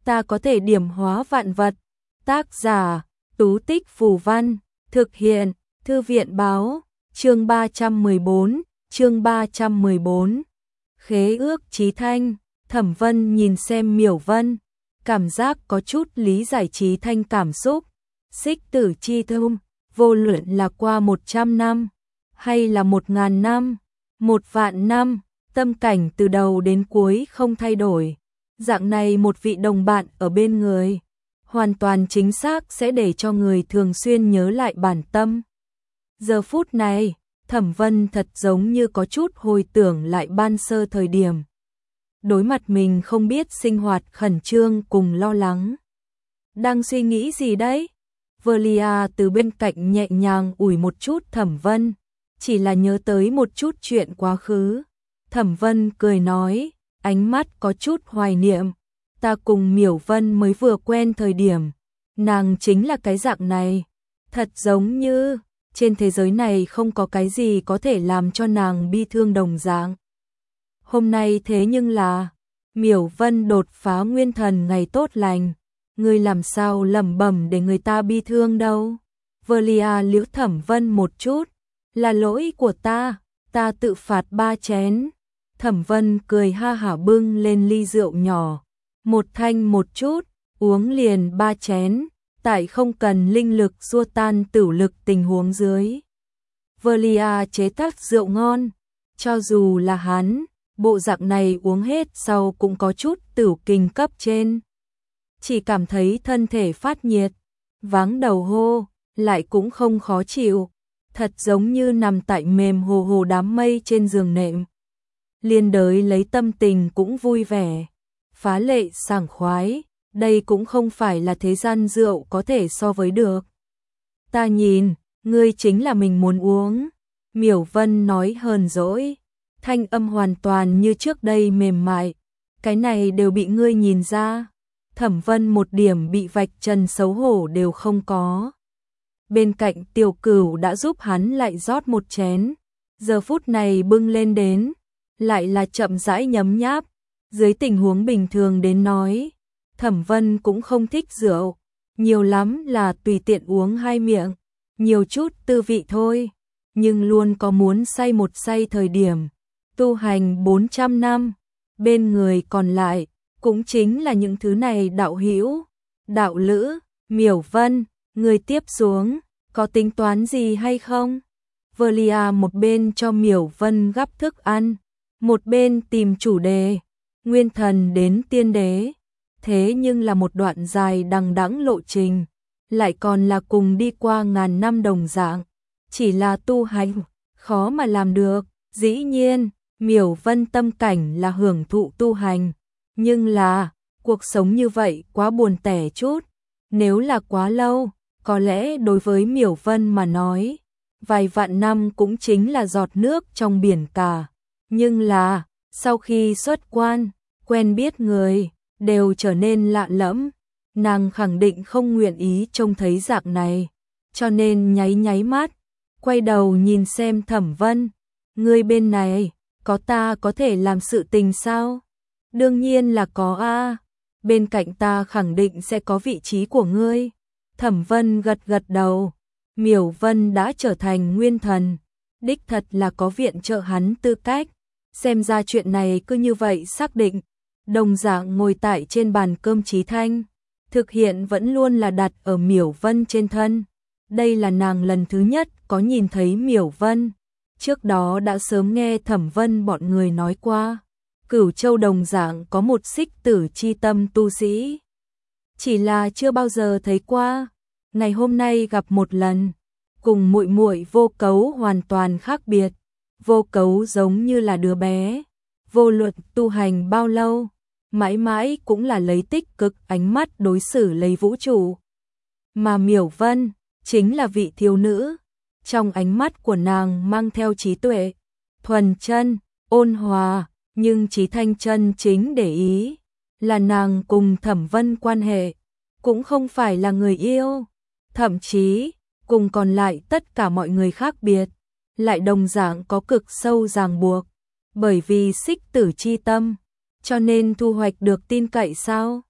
ta có thể điểm hóa vạn vật. Tác giả, Tú Tích Phù Văn, thực hiện, Thư viện báo, chương 314. Khế ước Chí Thanh. Thẩm Vân nhìn xem Miểu Vân, cảm giác có chút lý giải Chí Thanh cảm xúc. Xích tử chi thum, vô luận là qua 100 năm, hay là 1000 năm, 1.000 năm, tâm cảnh từ đầu đến cuối không thay đổi. Dạng này một vị đồng bạn ở bên người, hoàn toàn chính xác sẽ để cho người thường xuyên nhớ lại bản tâm. Giờ phút này, Thẩm Vân thật giống như có chút hồi tưởng lại ban sơ thời điểm. Đối mặt mình không biết sinh hoạt khẩn trương cùng lo lắng. Đang suy nghĩ gì đấy? Velia từ bên cạnh nhẹ nhàng ủi một chút Thẩm Vân, chỉ là nhớ tới một chút chuyện quá khứ. Thẩm Vân cười nói, ánh mắt có chút hoài niệm. Ta cùng Miểu Vân mới vừa quen thời điểm, nàng chính là cái dạng này. Thật giống như, trên thế giới này không có cái gì có thể làm cho nàng bi thương đồng dạng. Hôm nay thế nhưng là, Miểu Vân đột phá nguyên thần ngày tốt lành. Ngươi làm sao lẩm bẩm để người ta bi thương đâu? Velia liễu Thẩm Vân một chút, là lỗi của ta tự phạt 3 chén. Thẩm Vân cười ha hả bưng lên ly rượu nhỏ, một thanh một chút, uống liền 3 chén, tại không cần linh lực xua tan tửu lực tình huống dưới. Velia chế tác rượu ngon, cho dù là hắn, bộ dạng này uống hết sau cũng có chút tửu kinh cấp trên. Chỉ cảm thấy thân thể phát nhiệt, váng đầu hô, lại cũng không khó chịu, thật giống như nằm tại mềm hồ hồ đám mây trên giường nệm. Liên đới lấy tâm tình cũng vui vẻ, phá lệ sảng khoái, đây cũng không phải là thế gian rượu có thể so với được. Ta nhìn, ngươi chính là mình muốn uống. Miểu Vân nói hờn dỗi, thanh âm hoàn toàn như trước đây mềm mại, cái này đều bị ngươi nhìn ra. Thẩm Vân một điểm bị vạch trần xấu hổ đều không có. Bên cạnh Tiểu Cửu đã giúp hắn lại rót một chén, giờ phút này bưng lên đến, lại là chậm rãi nhấm nháp. Dưới tình huống bình thường đến nói, Thẩm Vân cũng không thích rượu, nhiều lắm là tùy tiện uống 2 miệng, nhiều chút tư vị thôi, nhưng luôn có muốn say một say thời điểm. Tu hành 400 năm, bên người còn lại cũng chính là những thứ này đạo hữu, đạo lữ. Miểu Vân, người tiếp xuống, có tính toán gì hay không? Velia một bên cho Miểu Vân gắp thức ăn, một bên tìm chủ đề, nguyên thần đến tiên đế. Thế nhưng là một đoạn dài đằng đẵng lộ trình, lại còn là cùng đi qua 1000 năm đồng dạng, chỉ là tu hành, khó mà làm được. Dĩ nhiên, Miểu Vân tâm cảnh là hưởng thụ tu hành, nhưng là, cuộc sống như vậy quá buồn tẻ chút, nếu là quá lâu, có lẽ đối với Miểu Vân mà nói, vài vạn năm cũng chính là giọt nước trong biển cả, nhưng là, sau khi xuất quan, quen biết người, đều trở nên lạ lẫm, nàng khẳng định không nguyện ý trông thấy dạng này, cho nên nháy nháy mắt, quay đầu nhìn xem Thẩm Vân, ngươi bên này, có ta có thể làm sự tình sao? Đương nhiên là có a, bên cạnh ta khẳng định sẽ có vị trí của ngươi. Thẩm Vân gật gật đầu, Miểu Vân đã trở thành nguyên thần, đích thật là có viện trợ hắn tư cách, xem ra chuyện này cứ như vậy xác định. Đồng dạng ngồi tại trên bàn cơm Chí Thanh, thực hiện vẫn luôn là đặt ở Miểu Vân trên thân. Đây là nàng lần thứ nhất có nhìn thấy Miểu Vân, trước đó đã sớm nghe Thẩm Vân bọn người nói qua. Cửu Châu đồng dạng có một xích tử chi tâm tu sĩ, chỉ là chưa bao giờ thấy qua. Ngày hôm nay gặp một lần, cùng muội muội Vô Cấu hoàn toàn khác biệt. Vô Cấu giống như là đứa bé, vô luận tu hành bao lâu, mãi mãi cũng là lấy tích cực ánh mắt đối xử lấy vũ trụ. Mà Miểu Vân chính là vị thiếu nữ, trong ánh mắt của nàng mang theo trí tuệ, thuần chân, ôn hòa. Nhưng Chí Thanh chân chính để ý là nàng cùng Thẩm Vân quan hệ, cũng không phải là người yêu, thậm chí cùng còn lại tất cả mọi người khác biệt, lại đồng dạng có cực sâu ràng buộc, bởi vì xích tử chi tâm, cho nên thu hoạch được tin cậy sao?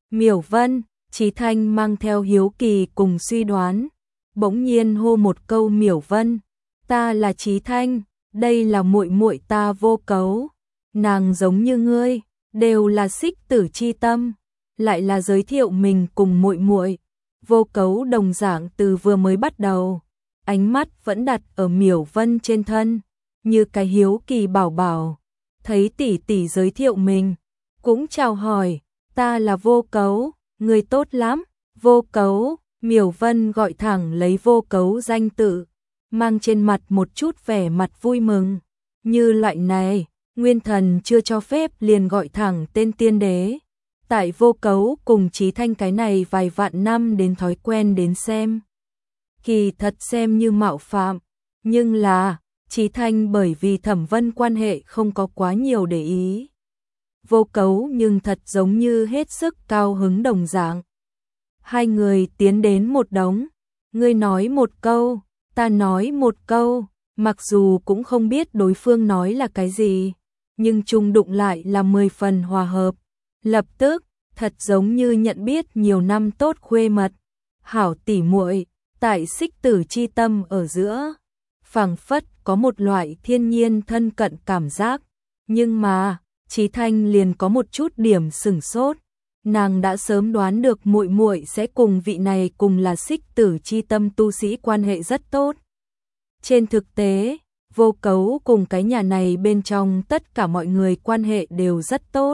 Miểu Vân, Chí Thanh mang theo hiếu kỳ cùng suy đoán, bỗng nhiên hô một câu Miểu Vân, ta là Chí Thanh, đây là muội muội ta Vô Cấu, nàng giống như ngươi, đều là xích tử chi tâm, lại là giới thiệu mình cùng muội muội. Vô Cấu đồng dạng từ vừa mới bắt đầu, ánh mắt vẫn đặt ở Miểu Vân trên thân, như cái hiếu kỳ bảo bảo, thấy tỷ tỷ giới thiệu mình, cũng chào hỏi, ta là Vô Cấu, người tốt lắm, Vô Cấu, Miểu Vân gọi thẳng lấy Vô Cấu danh tự, mang trên mặt một chút vẻ mặt vui mừng, như loại này, nguyên thần chưa cho phép liền gọi thẳng tên tiên đế. Tại Vô Cấu cùng Chí Thanh cái này vài vạn năm đến thói quen đến xem. Kỳ thật xem như mạo phạm, nhưng là, Chí Thanh bởi vì Thẩm Vân quan hệ không có quá nhiều để ý. Vô Cấu nhưng thật giống như hết sức cao hứng đồng dạng. Hai người tiến đến một đống, ngươi nói một câu, ta nói một câu, mặc dù cũng không biết đối phương nói là cái gì, nhưng chung đụng lại là 10 phần hòa hợp. Lập tức, thật giống như nhận biết nhiều năm tốt khuê mật, hảo tỉ muội, tại xích tử chi tâm ở giữa, phảng phất có một loại thiên nhiên thân cận cảm giác, nhưng mà, Chí Thanh liền có một chút điểm sửng sốt, nàng đã sớm đoán được muội muội sẽ cùng vị này cùng là xích tử chi tâm tu sĩ quan hệ rất tốt. Trên thực tế, Vô Cấu cùng cái nhà này bên trong tất cả mọi người quan hệ đều rất tốt.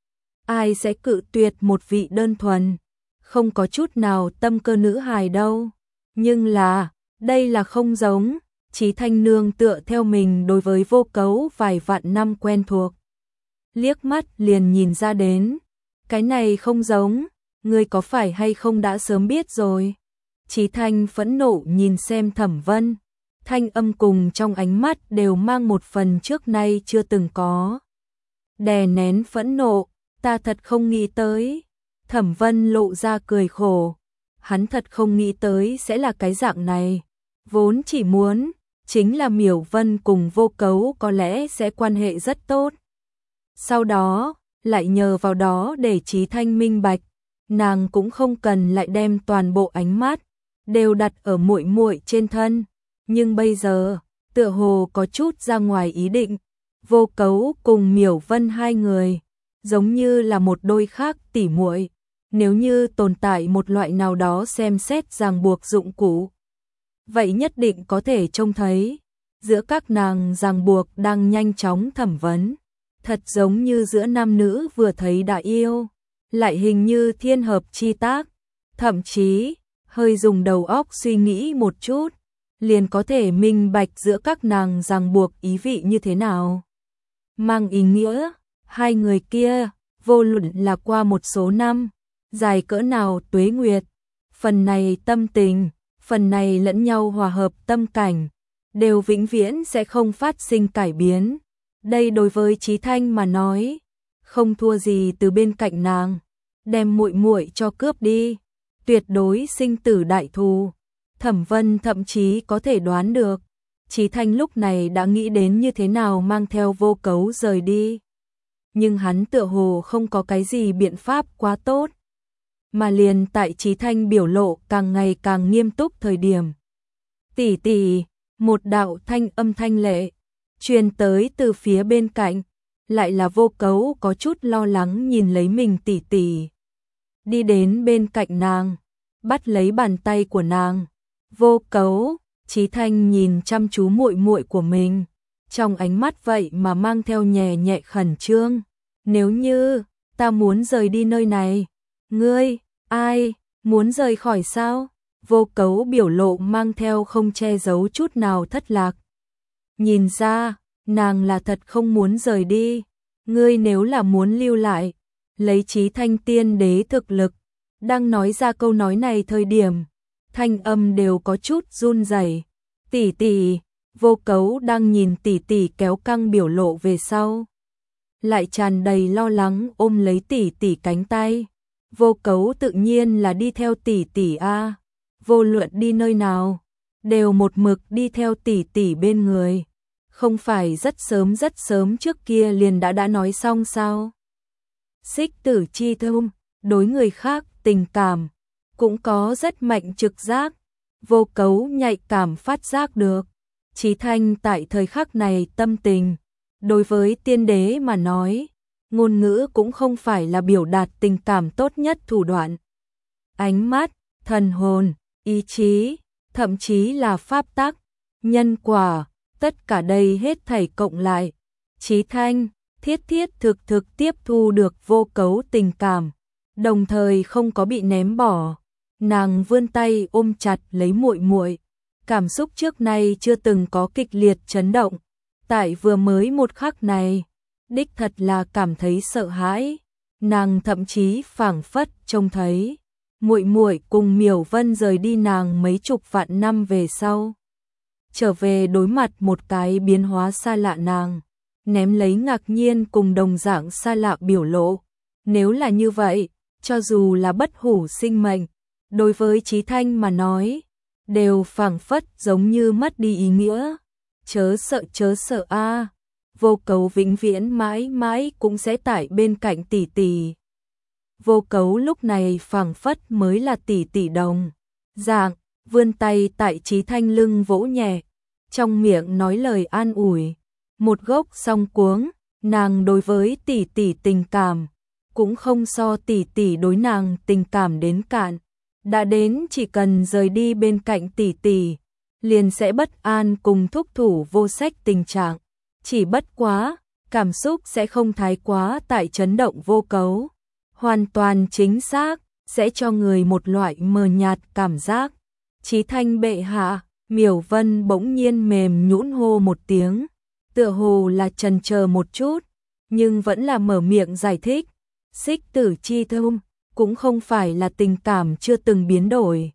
Ai sẽ cự tuyệt một vị đơn thuần, không có chút nào tâm cơ nữ hài đâu. Nhưng là, đây là không giống, Chí Thanh nương tựa theo mình đối với Vô Cấu vài vạn năm quen thuộc. Liếc mắt liền nhìn ra đến, cái này không giống, ngươi có phải hay không đã sớm biết rồi. Chí Thanh phẫn nộ nhìn xem Thẩm Vân, thanh âm cùng trong ánh mắt đều mang một phần trước nay chưa từng có. Đè nén phẫn nộ, ta thật không nghĩ tới. Thẩm Vân lộ ra cười khổ, hắn thật không nghĩ tới sẽ là cái dạng này. Vốn chỉ muốn, chính là Miểu Vân cùng Vô Cấu có lẽ sẽ quan hệ rất tốt. Sau đó, lại nhờ vào đó để Chí Thanh minh bạch, nàng cũng không cần lại đem toàn bộ ánh mắt đều đặt ở muội muội trên thân, nhưng bây giờ, tựa hồ có chút ra ngoài ý định. Vô Cấu cùng Miểu Vân hai người, giống như là một đôi khác tỉ muội, nếu như tồn tại một loại nào đó xem xét ràng buộc dụng cụ, vậy nhất định có thể trông thấy, giữa các nàng ràng buộc đang nhanh chóng thẩm vấn, thật giống như giữa nam nữ vừa thấy đã yêu, lại hình như thiên hợp chi tác, thậm chí, hơi dùng đầu óc suy nghĩ một chút, liền có thể minh bạch giữa các nàng ràng buộc ý vị như thế nào. Mang ý nghĩa, hai người kia, vô luận là qua một số năm, dài cỡ nào tuế nguyệt, phần này tâm tình, phần này lẫn nhau hòa hợp tâm cảnh, đều vĩnh viễn sẽ không phát sinh cải biến. Đây đối với Chí Thanh mà nói, không thua gì từ bên cạnh nàng, đem muội muội cho cướp đi, tuyệt đối sinh tử đại thù. Thẩm Vân thậm chí có thể đoán được, Chí Thanh lúc này đã nghĩ đến như thế nào mang theo Vô Cấu rời đi. Nhưng hắn tựa hồ không có cái gì biện pháp quá tốt. Mà liền tại Chí Thanh biểu lộ càng ngày càng nghiêm túc thời điểm. Tỷ tỷ, một đạo thanh âm thanh lệ, truyền tới từ phía bên cạnh, lại là Vô Cấu có chút lo lắng nhìn lấy mình tỷ tỷ. Đi đến bên cạnh nàng, bắt lấy bàn tay của nàng. Vô Cấu, Chí Thanh nhìn chăm chú muội muội của mình, trong ánh mắt vậy mà mang theo nhẹ nhẹ khẩn trương. Nếu như ta muốn rời đi nơi này, ngươi, ai, muốn rời khỏi sao? Vô Cấu biểu lộ mang theo không che giấu chút nào thất lạc. Nhìn ra, nàng là thật không muốn rời đi. Ngươi nếu là muốn lưu lại, lấy Chí Thanh tiên đế thực lực, đang nói ra câu nói này thời điểm, thanh âm đều có chút run rẩy. Tỷ tỷ, Vô Cấu đang nhìn tỷ tỷ kéo căng biểu lộ về sau, lại tràn đầy lo lắng ôm lấy tỷ tỷ cánh tay. Vô Cấu tự nhiên là đi theo tỷ tỷ a, vô luận đi nơi nào, đều một mực đi theo tỷ tỷ bên người. Không phải rất sớm trước kia liền đã nói xong sao? Xích tử chi thum, đối người khác tình cảm cũng có rất mạnh trực giác, Vô Cấu nhạy cảm phát giác được. Chí Thanh tại thời khắc này tâm tình, đối với tiên đế mà nói, ngôn ngữ cũng không phải là biểu đạt tình cảm tốt nhất thủ đoạn. Ánh mắt, thần hồn, ý chí, thậm chí là pháp tắc, nhân quả, tất cả đây hết thảy cộng lại. Chí Thanh thiết thiết thực tiếp thu được Vô Cấu tình cảm, đồng thời không có bị ném bỏ. Nàng vươn tay ôm chặt lấy muội muội, cảm xúc trước nay chưa từng có kịch liệt chấn động. Tại vừa mới một khắc này, đích thật là cảm thấy sợ hãi. Nàng thậm chí phảng phất trông thấy muội muội cùng Miểu Vân rời đi nàng mấy chục vạn năm về sau, trở về đối mặt một cái biến hóa xa lạ nàng, ném lấy ngạc nhiên cùng đồng dạng xa lạ biểu lộ. Nếu là như vậy, cho dù là bất hủ sinh mệnh, đối với Chí Thanh mà nói, đều phảng phất giống như mất đi ý nghĩa. Chớ sợ a, Vô Cấu vĩnh viễn mãi mãi cũng sẽ tại bên cạnh tỷ tỷ. Vô Cấu lúc này phảng phất mới là tỷ tỷ đồng dạng, vươn tay tại Chí Thanh lưng vỗ nhẹ, trong miệng nói lời an ủi. Một gốc song cuống, nàng đối với tỷ tỷ tình cảm cũng không so tỷ tỷ đối nàng tình cảm đến cạn. Đã đến chỉ cần rời đi bên cạnh tỷ tỷ, liền sẽ bất an cùng thúc thủ vô sách tình trạng. Chỉ bất quá, cảm xúc sẽ không thái quá tại chấn động Vô Cấu. Hoàn toàn chính xác, sẽ cho người một loại mờ nhạt cảm giác. Chí Thanh bệ hạ, Miểu Vân bỗng nhiên mềm nhũn hô một tiếng, tựa hồ là chần chờ một chút, nhưng vẫn là mở miệng giải thích. Xích tử chi thum cũng không phải là tình cảm chưa từng biến đổi.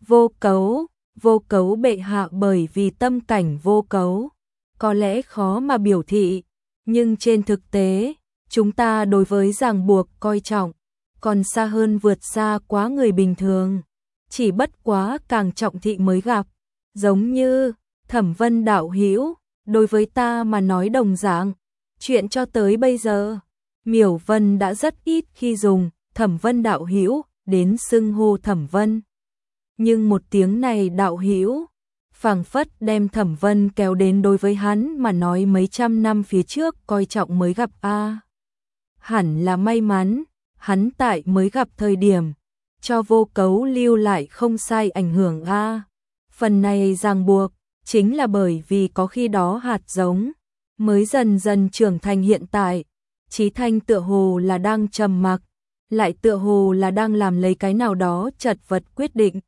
Vô Cấu bệ hạ bởi vì tâm cảnh Vô Cấu có lẽ khó mà biểu thị, nhưng trên thực tế, chúng ta đối với ràng buộc coi trọng, còn xa hơn vượt xa quá người bình thường. Chỉ bất quá càng trọng thị mới gặp, giống như Thẩm Vân đạo hữu, đối với ta mà nói đồng dạng. Chuyện cho tới bây giờ, Miểu Vân đã rất ít khi dùng Thẩm Vân đạo hữu đến xưng hô Thẩm Vân. Nhưng một tiếng này đạo hữu, phảng phất đem Thẩm Vân kéo đến đối với hắn mà nói mấy trăm năm phía trước coi trọng mới gặp a. Hẳn là may mắn, hắn tại mới gặp thời điểm, cho Vô Cấu lưu lại không sai ảnh hưởng a. Phần này ràng buộc, chính là bởi vì có khi đó hạt giống, mới dần dần trưởng thành hiện tại. Chí Thanh tựa hồ là đang trầm mặc, lại tựa hồ là đang làm lấy cái nào đó chật vật quyết định.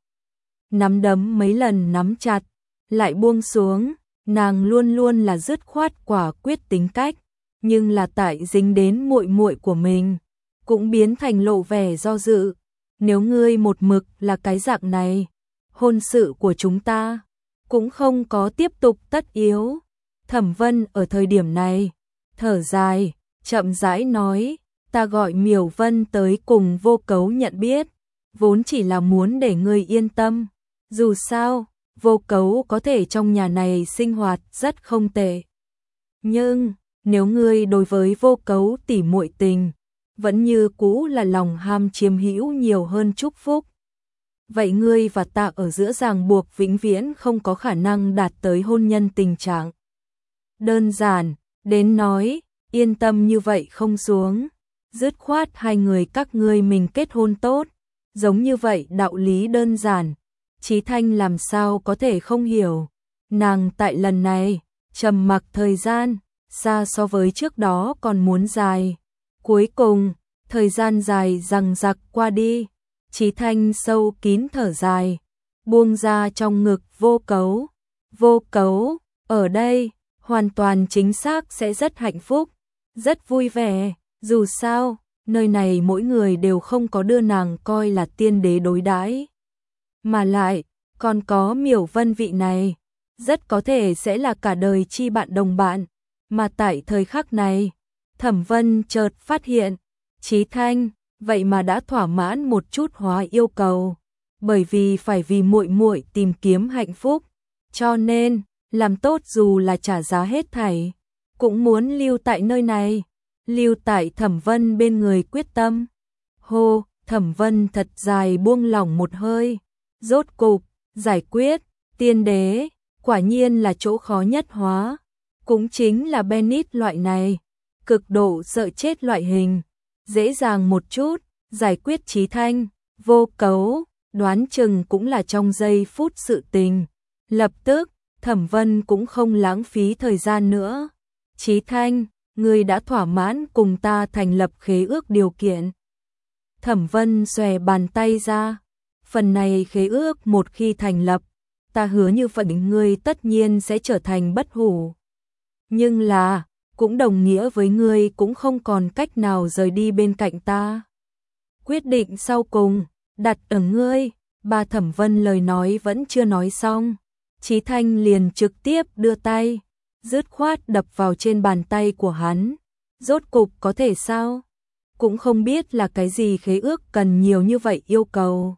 Nắm đấm mấy lần nắm chặt, lại buông xuống, nàng luôn luôn là dứt khoát quả quyết tính cách, nhưng là tại dính đến muội muội của mình, cũng biến thành lộ vẻ do dự. Nếu ngươi một mực là cái dạng này, hôn sự của chúng ta cũng không có tiếp tục tất yếu. Thẩm Vân ở thời điểm này thở dài, chậm rãi nói, ta gọi Miểu Vân tới cùng Vô Cấu nhận biết, vốn chỉ là muốn để ngươi yên tâm. Dù sao, Vô Cấu có thể trong nhà này sinh hoạt rất không tệ. Nhưng, nếu ngươi đối với Vô Cấu tỉ muội tình, vẫn như cũ là lòng ham chiếm hữu nhiều hơn chúc phúc, vậy ngươi và ta ở giữa ràng buộc vĩnh viễn không có khả năng đạt tới hôn nhân tình trạng. Đơn giản, đến nói, yên tâm như vậy không xuống, dứt khoát hai người các ngươi mình kết hôn tốt, giống như vậy đạo lý đơn giản. Chí Thanh làm sao có thể không hiểu, nàng tại lần này, trầm mặc thời gian, xa so với trước đó còn muốn dài. Cuối cùng, thời gian dài dằng dặc qua đi, Chí Thanh sâu kín thở dài, buông ra trong ngực Vô Cấu. Vô Cấu, ở đây, hoàn toàn chính xác sẽ rất hạnh phúc, rất vui vẻ, dù sao, nơi này mỗi người đều không có đưa nàng coi là tiên đế đối đãi. Mà lại, còn có Miểu Vân vị này, rất có thể sẽ là cả đời chi bạn đồng bạn, mà tại thời khắc này, Thẩm Vân chợt phát hiện, Chí Thanh, vậy mà đã thỏa mãn một chút hóa yêu cầu, bởi vì phải vì muội muội tìm kiếm hạnh phúc, cho nên, làm tốt dù là trả giá hết thảy, cũng muốn lưu tại nơi này, lưu tại Thẩm Vân bên người quyết tâm. Hô, Thẩm Vân thật dài buông lỏng một hơi, rốt cục, giải quyết, tiên đế, quả nhiên là chỗ khó nhất hóa, cũng chính là Bennett loại này, cực độ sợ chết loại hình, dễ dàng một chút, giải quyết Chí Thanh, Vô Cấu, đoán chừng cũng là trong giây phút sự tình. Lập tức, Thẩm Vân cũng không lãng phí thời gian nữa. Chí Thanh, ngươi đã thỏa mãn cùng ta thành lập khế ước điều kiện. Thẩm Vân xòe bàn tay ra, phần này khế ước một khi thành lập, ta hứa như vậy ngươi tất nhiên sẽ trở thành bất hủ. Nhưng là, cũng đồng nghĩa với ngươi cũng không còn cách nào rời đi bên cạnh ta. Quyết định sau cùng, đặt ở ngươi. Ba Thẩm Vân lời nói vẫn chưa nói xong, Chí Thanh liền trực tiếp đưa tay, dứt khoát đập vào trên bàn tay của hắn. Rốt cục có thể sao? Cũng không biết là cái gì khế ước cần nhiều như vậy yêu cầu.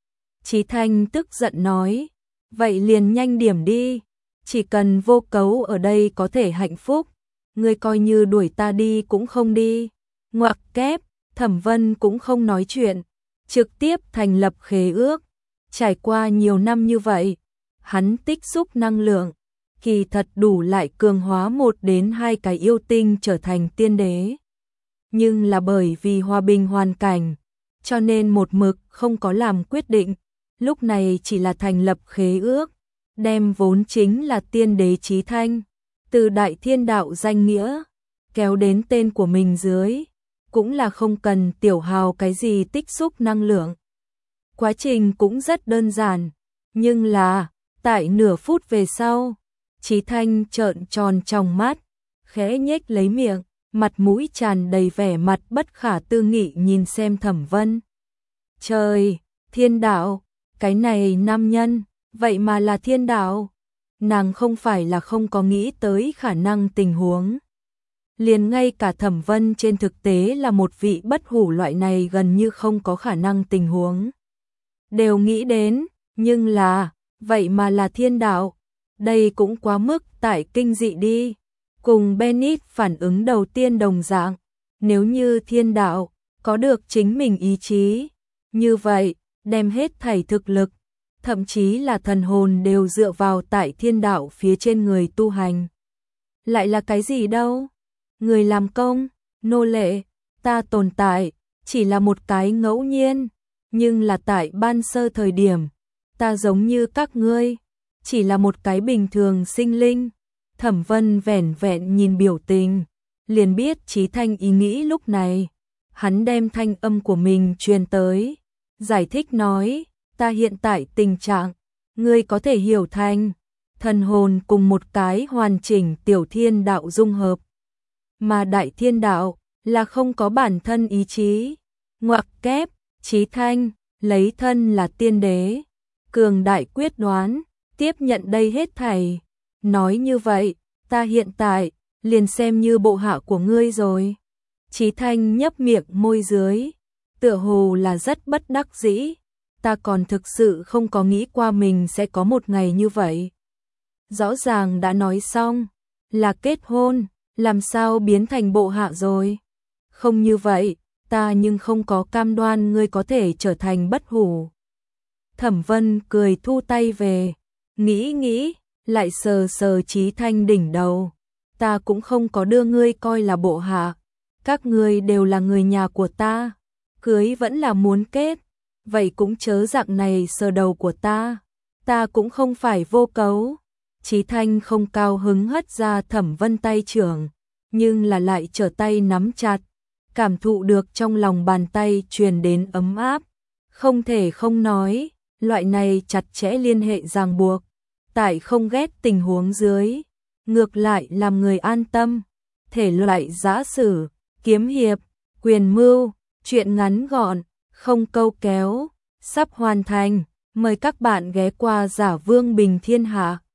Chí Thanh tức giận nói, vậy liền nhanh điểm đi, chỉ cần Vô Cấu ở đây có thể hạnh phúc, ngươi coi như đuổi ta đi cũng không đi. Ngoặc kép, Thẩm Vân cũng không nói chuyện, trực tiếp thành lập khế ước. Trải qua nhiều năm như vậy, hắn tích xúc năng lượng, kỳ thật đủ lại cường hóa 1 đến 2 cái yêu tinh trở thành tiên đế. Nhưng là bởi vì hòa bình hoàn cảnh, cho nên một mực không có làm quyết định, lúc này chỉ là thành lập khế ước, đem vốn chính là tiên đế Chí Thanh, từ Đại Thiên Đạo danh nghĩa, kéo đến tên của mình dưới, cũng là không cần tiểu hào cái gì tích xúc năng lượng. Quá trình cũng rất đơn giản, nhưng là, tại nửa phút về sau, Chí Thanh trợn tròn trong mắt, khẽ nhếch lấy miệng, mặt mũi tràn đầy vẻ mặt bất khả tư nghị nhìn xem Thẩm Vân. Trời, thiên đạo, cái này nam nhân, vậy mà là thiên đạo. Nàng không phải là không có nghĩ tới khả năng tình huống. Liền ngay cả Thẩm Vân trên thực tế là một vị bất hủ loại này gần như không có khả năng tình huống. Đều nghĩ đến, nhưng là, vậy mà là thiên đạo. Đây cũng quá mức tại kinh dị đi. Cùng Bennett phản ứng đầu tiên đồng dạng, nếu như thiên đạo có được chính mình ý chí, như vậy, đem hết thảy thực lực, thậm chí là thần hồn đều dựa vào tại thiên đạo phía trên người tu hành. Lại là cái gì đâu? Người làm công, nô lệ, ta tồn tại, chỉ là một cái ngẫu nhiên, nhưng là tại ban sơ thời điểm, ta giống như các ngươi, chỉ là một cái bình thường sinh linh. Thẩm Vân vẻn vẹn nhìn biểu tình, liền biết Chí Thanh ý nghĩ lúc này. Hắn đem thanh âm của mình truyền tới, giải thích nói, ta hiện tại tình trạng, ngươi có thể hiểu thành thần hồn cùng một cái hoàn chỉnh tiểu thiên đạo dung hợp. Mà đại thiên đạo là không có bản thân ý chí. Ngoặc kép, Chí Thanh, lấy thân là tiên đế, cường đại quyết đoán, tiếp nhận đây hết thảy. Nói như vậy, ta hiện tại, liền xem như bộ hạ của ngươi rồi. Chí Thanh nhấp miệng môi dưới, tựa hồ là rất bất đắc dĩ. Ta còn thực sự không có nghĩ qua mình sẽ có một ngày như vậy. Rõ ràng đã nói xong, là kết hôn, làm sao biến thành bộ hạ rồi. Không như vậy, ta nhưng không có cam đoan ngươi có thể trở thành bất hủ. Thẩm Vân cười thu tay về, nghĩ, lại sờ sờ Chí Thanh đỉnh đầu. Ta cũng không có đưa ngươi coi là bộ hạ, các ngươi đều là người nhà của ta, cưới vẫn là muốn kết, vậy cũng chớ dạng này sờ đầu của ta cũng không phải Vô Cấu. Chí Thanh không cao hứng hất ra Thẩm Vân tay trưởng, nhưng là lại trở tay nắm chặt, cảm thụ được trong lòng bàn tay truyền đến ấm áp, không thể không nói, loại này chặt chẽ liên hệ ràng buộc, tại không ghét tình huống dưới, ngược lại làm người an tâm. Thể loại giã sử, kiếm hiệp, quyền mưu, truyện ngắn gọn, không câu kéo, sắp hoàn thành, mời các bạn ghé qua Giả Vương Bình Thiên Hạ.